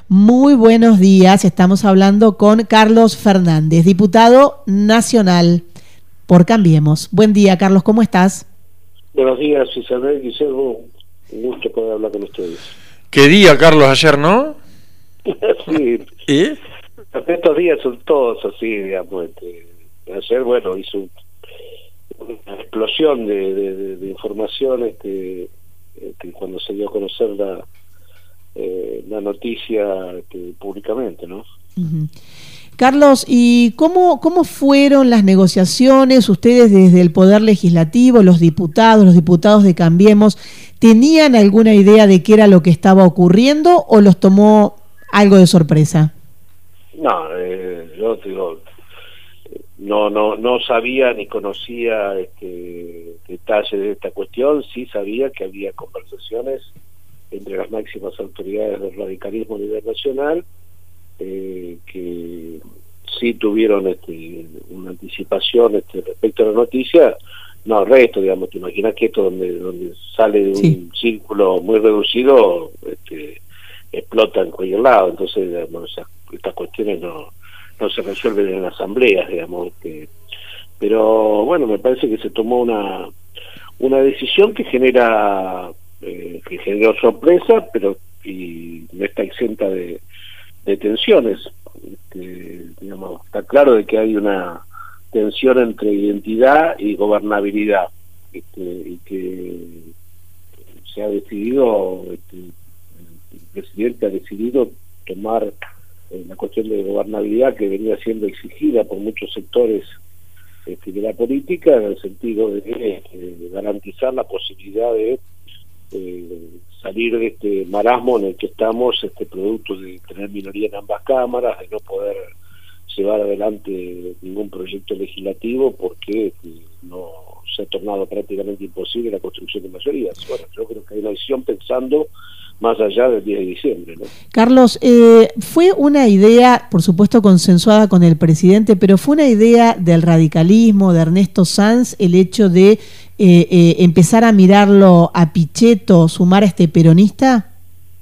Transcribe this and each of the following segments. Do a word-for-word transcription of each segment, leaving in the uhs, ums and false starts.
Muy buenos días, estamos hablando con Carlos Fernández, diputado nacional por Cambiemos. Buen día, Carlos, ¿cómo estás? Buenos días, Isabel, Guillermo, un gusto poder hablar con ustedes. ¿Qué día, Carlos, ayer, no? Sí, ¿Eh? estos días son todos así, digamos. Este, ayer, bueno, hizo una explosión de, de, de, de información este, este, cuando se dio a conocer la, eh, la noticia este, públicamente, ¿no? Uh-huh. Carlos, ¿y cómo, cómo fueron las negociaciones? Ustedes desde el Poder Legislativo, los diputados, los diputados de Cambiemos, ¿tenían alguna idea de qué era lo que estaba ocurriendo o los tomó algo de sorpresa? No, eh, yo digo, no, no, no sabía ni conocía este, detalles de esta cuestión. Sí sabía que había conversaciones entre las máximas autoridades del radicalismo a nivel nacional, eh, que sí tuvieron este, una anticipación este, respecto a la noticia. No, el resto, digamos, te imaginas que esto donde, donde sale de un sí. círculo muy reducido, este, explota en cualquier lado. Entonces, digamos, esas, estas cuestiones no, no se resuelven en asambleas, digamos. Este, pero bueno, me parece que se tomó una una decisión que genera eh, que generó sorpresa, pero y no está exenta de, de tensiones. Este, digamos, está claro de que hay una tensión entre identidad y gobernabilidad, este, y que se ha decidido, este, el presidente ha decidido tomar eh, la cuestión de gobernabilidad que venía siendo exigida por muchos sectores este, de la política, en el sentido de, eh, de garantizar la posibilidad de eh, salir de este marasmo en el que estamos, este producto de tener minoría en ambas cámaras, de no poder llevar adelante ningún proyecto legislativo porque este, no se ha tornado prácticamente imposible la construcción de mayorías. Bueno, yo creo que hay una decisión pensando más allá del diez de diciembre, ¿no? Carlos, eh, fue una idea, por supuesto, consensuada con el presidente, pero fue una idea del radicalismo, de Ernesto Sanz, el hecho de eh, eh, empezar a mirarlo a Pichetto, sumar a este peronista.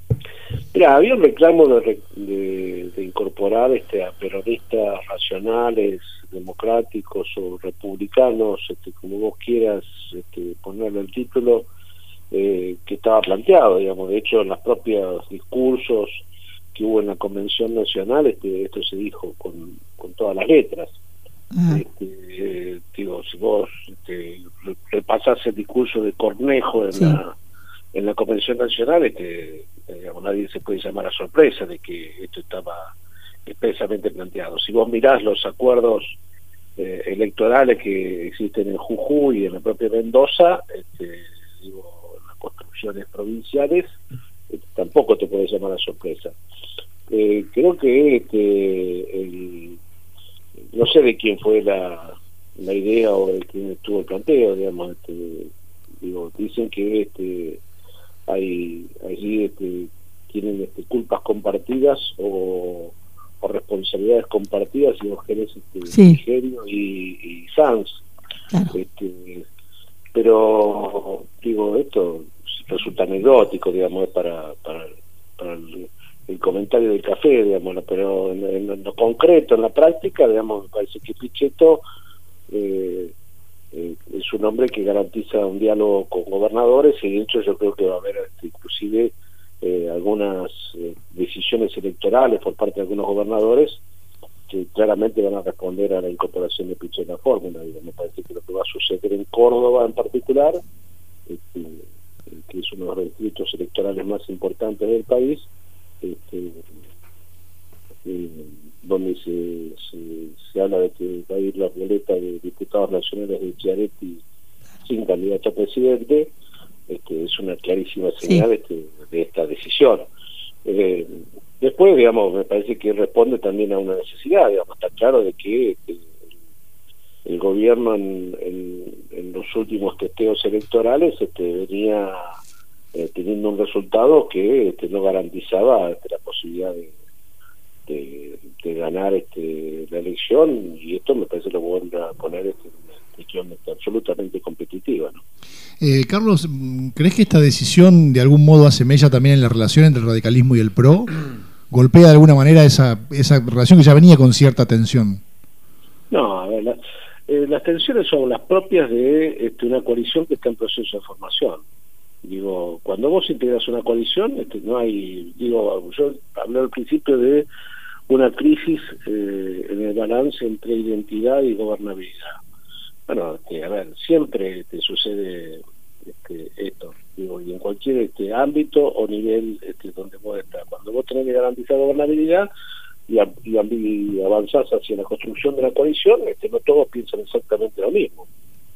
Mira, había un reclamo de, de, de incorporar este, a peronistas racionales, democráticos o republicanos, este, como vos quieras este, ponerle el título, eh, que estaba planteado, digamos. De hecho, en los propios discursos que hubo en la Convención Nacional, este, esto se dijo con, con todas las letras. Uh-huh. Este, eh, digo, si vos este, repasás el discurso de Cornejo en, sí. la, en la Convención Nacional, este, digamos, nadie se puede llamar a sorpresa de que esto estaba expresamente planteado. Si vos mirás los acuerdos eh, electorales que existen en Jujuy y en la propia Mendoza, este, digo, las construcciones provinciales, este, tampoco te puede llamar a sorpresa. Eh, creo que este, el, no sé de quién fue la, la idea o de quién estuvo el planteo, digamos, este, digo, dicen que este hay allí este, tienen este, culpas compartidas o, o responsabilidades compartidas, y vos querés este, sí. Ingenio y, y Sanz. Claro. Este, pero digo, esto resulta anecdótico, digamos, para, para, para el, el comentario del café, digamos, pero en, en, en lo concreto, en la práctica, digamos, me parece que Pichetto eh, Eh, es un hombre que garantiza un diálogo con gobernadores, y de hecho yo creo que va a haber este, inclusive eh, algunas eh, decisiones electorales por parte de algunos gobernadores que claramente van a responder a la incorporación de Pichetto en la fórmula. Y me parece que lo que va a suceder en Córdoba en particular, este, que es uno de los distritos electorales más importantes del país, este, eh, donde se, se, se habla de que va a ir la boleta de diputados nacionales de Chiaretti sin candidato a presidente, este, es una clarísima señal, sí. este, de esta decisión. Eh, después, digamos, me parece que responde también a una necesidad, digamos, está claro de que este, el gobierno en, en, en los últimos testeos electorales este, venía eh, teniendo un resultado que este, no garantizaba este, la posibilidad de De, de ganar este, la elección, y esto me parece que lo vuelve a poner este, en una cuestión absolutamente competitiva, ¿no? Eh, Carlos, ¿crees que esta decisión de algún modo hace mella también en la relación entre el radicalismo y el P R O? golpea de alguna manera esa, esa relación que ya venía con cierta tensión. No, a ver, la, eh, las tensiones son las propias de este, una coalición que está en proceso de formación. Digo, cuando vos integras una coalición, este, no hay, digo, yo hablé al principio de una crisis eh, en el balance entre identidad y gobernabilidad. Bueno, este, a ver, siempre te sucede este, esto, digo, y en cualquier este, ámbito o nivel este, donde vos estás. Cuando vos tenés que garantizar gobernabilidad y, a, y, a, y avanzás hacia la construcción de la coalición, este, no todos piensan exactamente lo mismo.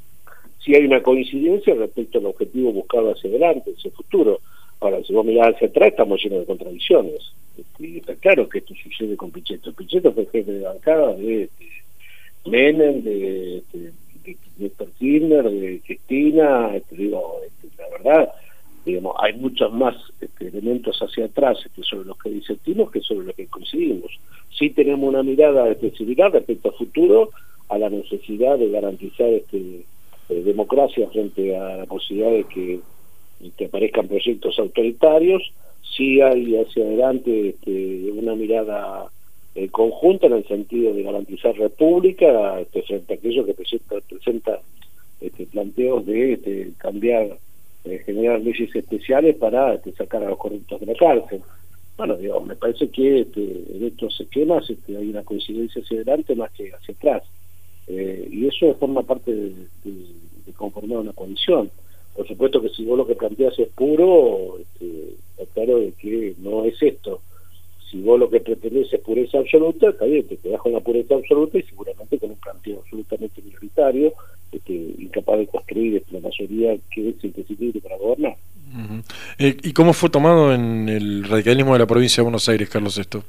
Si hay una coincidencia respecto al objetivo buscado hacia adelante, hacia el futuro. Ahora, si vos mirás hacia atrás, estamos llenos de contradicciones. Este, y está claro que esto sucede con Pichetto. Pichetto fue jefe de bancada de este, Menem, de, este, de, de Néstor Kirchner, de Cristina. Este, digo, este, la verdad, digamos, hay muchos más este, elementos hacia atrás este, sobre los que disentimos que sobre los que coincidimos. Sí tenemos una mirada específica respecto al futuro, a la necesidad de garantizar este Eh, democracia frente a la posibilidad de que, que aparezcan proyectos autoritarios. Sí hay hacia adelante este, una mirada eh, conjunta en el sentido de garantizar república este, frente a aquello que presenta, presenta este, planteos de este, cambiar, eh, generar leyes especiales para este, sacar a los corruptos de la cárcel. Bueno, digamos, me parece que este, en estos esquemas este, hay una coincidencia hacia adelante más que hacia atrás. Eh, y eso forma parte de, de, de conformar una coalición. Por supuesto que si vos lo que planteas es puro, este, está claro de que no es esto. Si vos lo que pretendés es pureza absoluta, está bien, te quedás con la pureza absoluta y seguramente con un planteo absolutamente minoritario, este, incapaz de construir este, la mayoría que es imprescindible para gobernar. Uh-huh. eh, ¿Y cómo fue tomado en el radicalismo de la provincia de Buenos Aires, Carlos, esto?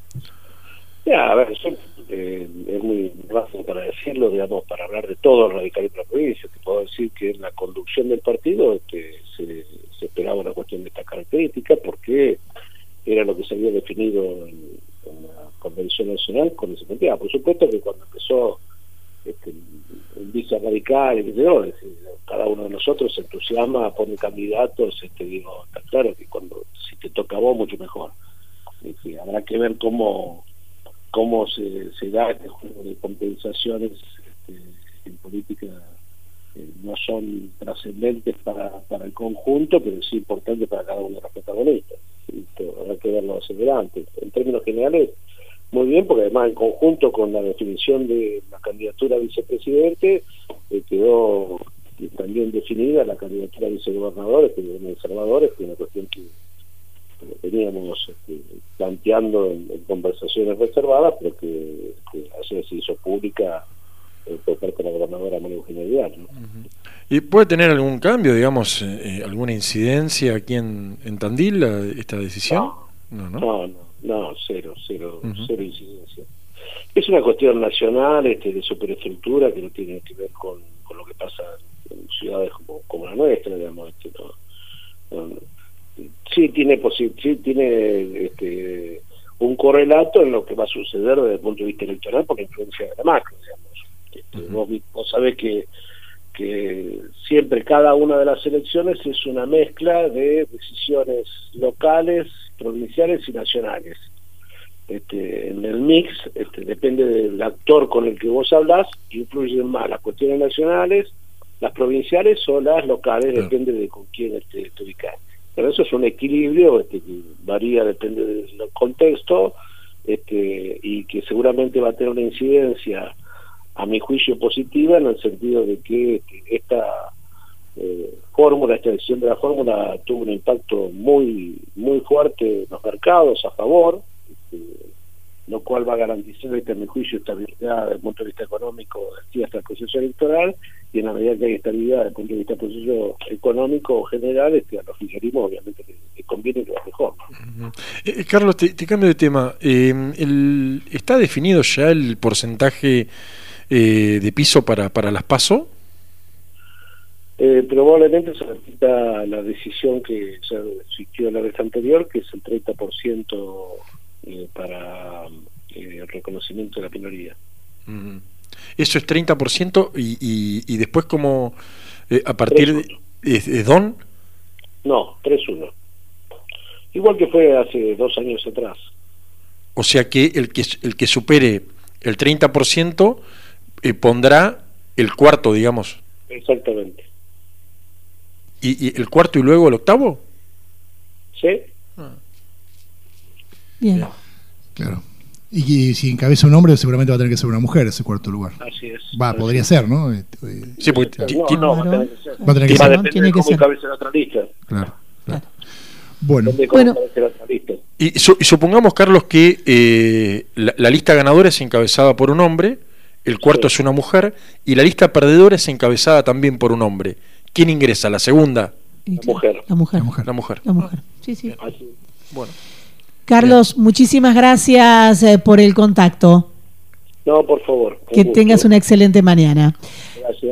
Ya, a ver, yo, eh, es muy fácil para decirlo, digamos, para hablar de todo el radicalismo de la provincia. Te puedo decir que en la conducción del partido este, se, se esperaba una cuestión de esta característica porque era lo que se había definido en, en la Convención Nacional con ese planteado. Por supuesto que cuando empezó este, el vice radical, y ¿no? Es decir, cada uno de nosotros se entusiasma, pone candidatos, este, digo, está claro que cuando si te toca a vos, mucho mejor. Es decir, habrá que ver cómo cómo se, se da este juego de compensaciones este, en política eh, no son trascendentes para, para el conjunto, pero sí importantes para cada uno de los protagonistas. Esto habrá que verlo hacia adelante. En términos generales, muy bien, porque además en conjunto con la definición de la candidatura a vicepresidente, eh, quedó también definida la candidatura a vicegobernadores, que vienen conservadores, que es una cuestión que veníamos este, planteando en, en conversaciones reservadas, pero que, que ayer se hizo pública eh, por parte de la gobernadora María Eugenia Vidal, ¿no? Uh-huh. ¿Y puede tener algún cambio, digamos, eh, alguna incidencia aquí en, en Tandil, la, esta decisión? No, no, no, no, no, no cero, cero, uh-huh. cero incidencia. Es una cuestión nacional, este, de superestructura, que no tiene que ver con, con lo que pasa en ciudades como, como la nuestra, digamos, este, no, no, sí tiene posi- sí tiene este, un correlato en lo que va a suceder desde el punto de vista electoral por la influencia de la macro, digamos. Este, uh-huh. vos, vos sabés que, que siempre cada una de las elecciones es una mezcla de decisiones locales, provinciales y nacionales. Este, en el mix este, depende del actor con el que vos hablás, influyen más las cuestiones nacionales, las provinciales o las locales, uh-huh. depende de con quién este, te ubicás. Pero eso es un equilibrio este, que varía, depende del contexto, este, y que seguramente va a tener una incidencia, a mi juicio, positiva, en el sentido de que este, esta eh, fórmula, esta decisión de la fórmula tuvo un impacto muy muy fuerte en los mercados a favor, este, lo cual va a garantizar, este, a mi juicio, estabilidad desde el punto de vista económico aquí hasta el proceso electoral, y en la medida que hay estabilidad desde el punto de vista del proceso económico general, este, a los oficialismos obviamente le, le conviene que va mejor. Uh-huh. eh, Carlos, te, te cambio de tema. Eh, el, ¿Está definido ya el porcentaje eh, de piso para, para las PASO? Eh, probablemente se repita la decisión que se existió la vez anterior, que es el treinta por ciento eh, para eh, el reconocimiento de la minoría. Uh-huh. Eso es treinta por ciento y, y, y después como eh, a partir de... ¿Es, es don? No, tres uno. Igual que fue hace dos años atrás. O sea que el que, el que supere el treinta por ciento eh, pondrá el cuarto, digamos. Exactamente. ¿Y, y el cuarto y luego el octavo? ¿Sí? Bien. Claro. Y, y si encabeza un hombre, seguramente va a tener que ser una mujer ese cuarto lugar. Así es. Va, Así podría es. ser, ¿no? Eh, Sí, porque No, ti- no, ti- no, va a Claro. tener que ser. Va a tener que Va a ser. depender Tiene de que cómo ser. encabece la otra lista. Claro, claro. Claro. Bueno, Depende de cómo Bueno. encabece la otra lista. y, su- y supongamos, Carlos, que eh, la, la lista ganadora es encabezada por un hombre, el cuarto Sí. es una mujer, y la lista perdedora es encabezada también por un hombre. ¿Quién ingresa? ¿La segunda? Y La claro, mujer. La mujer. la mujer. La mujer. La mujer. Sí, sí. Así. Bueno. Carlos, muchísimas gracias eh, por el contacto. No, por favor. un Que gusto. tengas una excelente mañana. Gracias.